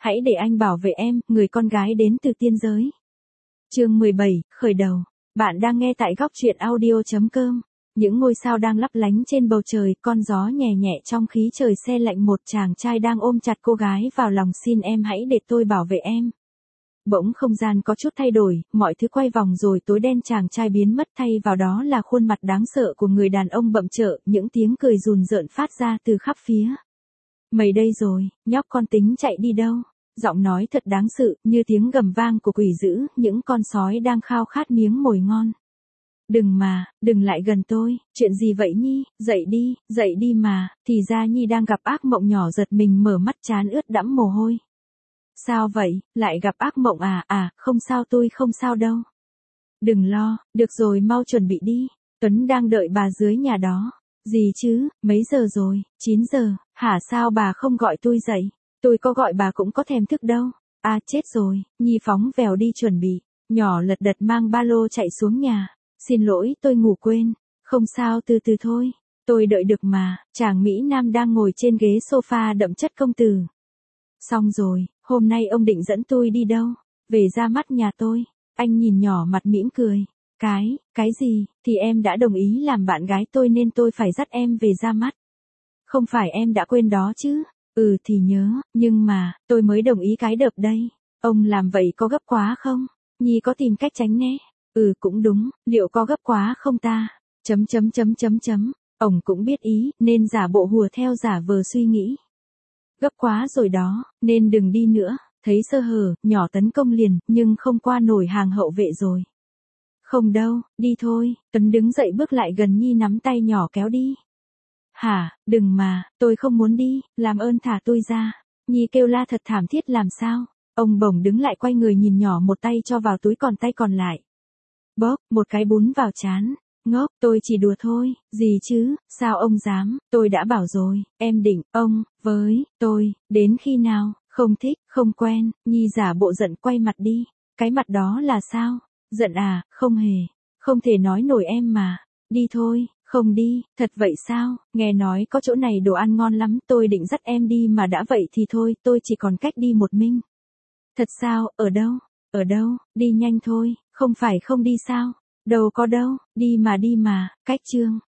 Hãy để anh bảo vệ em, người con gái đến từ tiên giới. Chương 17, khởi đầu. Bạn đang nghe tại góc truyện audio.com. Những ngôi sao đang lấp lánh trên bầu trời, con gió nhẹ nhẹ trong khí trời se lạnh, một chàng trai đang ôm chặt cô gái vào lòng, xin em hãy để tôi bảo vệ em. Bỗng không gian có chút thay đổi, mọi thứ quay vòng rồi tối đen, chàng trai biến mất, thay vào đó là khuôn mặt đáng sợ của người đàn ông bậm trợn, những tiếng cười rùn rợn phát ra từ khắp phía. Mày đây rồi, nhóc con tính chạy đi đâu? Giọng nói thật đáng sợ, như tiếng gầm vang của quỷ dữ, những con sói đang khao khát miếng mồi ngon. Đừng lại gần tôi, chuyện gì vậy Nhi, dậy đi mà, thì ra Nhi đang gặp ác mộng. Nhỏ giật mình mở mắt, trán ướt đẫm mồ hôi. Sao vậy, lại gặp ác mộng à, không sao, tôi không sao đâu. Đừng lo, được rồi, mau chuẩn bị đi, Tuấn đang đợi bà dưới nhà đó. Gì chứ, mấy giờ rồi, 9 giờ, hả, sao bà không gọi tôi dậy? Tôi có gọi bà cũng có thèm thức đâu. À chết rồi, Nhi phóng vèo đi chuẩn bị. Nhỏ lật đật mang ba lô chạy xuống nhà. Xin lỗi, tôi ngủ quên. Không sao, từ từ thôi. Tôi đợi được mà. Chàng Mỹ Nam đang ngồi trên ghế sofa đậm chất công tử. Xong rồi, hôm nay ông định dẫn tôi đi đâu? Về ra mắt nhà tôi. Anh nhìn nhỏ mặt mỉm cười. Cái gì, thì em đã đồng ý làm bạn gái tôi nên tôi phải dắt em về ra mắt. Không phải em đã quên đó chứ? Ừ thì nhớ, nhưng mà, tôi mới đồng ý cái đợt đây. Ông làm vậy có gấp quá không? Nhi có tìm cách tránh né. Ừ cũng đúng, liệu có gấp quá không ta? Ông cũng biết ý, nên giả bộ hùa theo, giả vờ suy nghĩ. Gấp quá rồi đó, nên đừng đi nữa. Thấy sơ hở, nhỏ tấn công liền, nhưng không qua nổi hàng hậu vệ rồi. Không đâu, đi thôi. Tuấn đứng dậy bước lại gần Nhi, nắm tay nhỏ kéo đi. Hả, đừng mà, tôi không muốn đi, làm ơn thả tôi ra. Nhi kêu la thật thảm thiết. Làm sao? Ông bỗng đứng lại, quay người nhìn nhỏ, một tay cho vào túi, còn tay còn lại bóp một cái bún vào trán. Ngốc, tôi chỉ đùa thôi, gì chứ, sao ông dám, tôi đã bảo rồi, em định, ông, với, tôi, đến khi nào, không thích, không quen. Nhi giả bộ giận, quay mặt đi. Cái mặt đó là sao? Giận à, không hề, không thể nói nổi em mà. Đi thôi. Không đi, thật vậy sao? Nghe nói có chỗ này đồ ăn ngon lắm, tôi định dắt em đi mà, đã vậy thì thôi, tôi chỉ còn cách đi một mình. Thật sao, ở đâu? Ở đâu, đi nhanh thôi, không phải không đi sao? Đâu có đâu, đi mà, cách chương.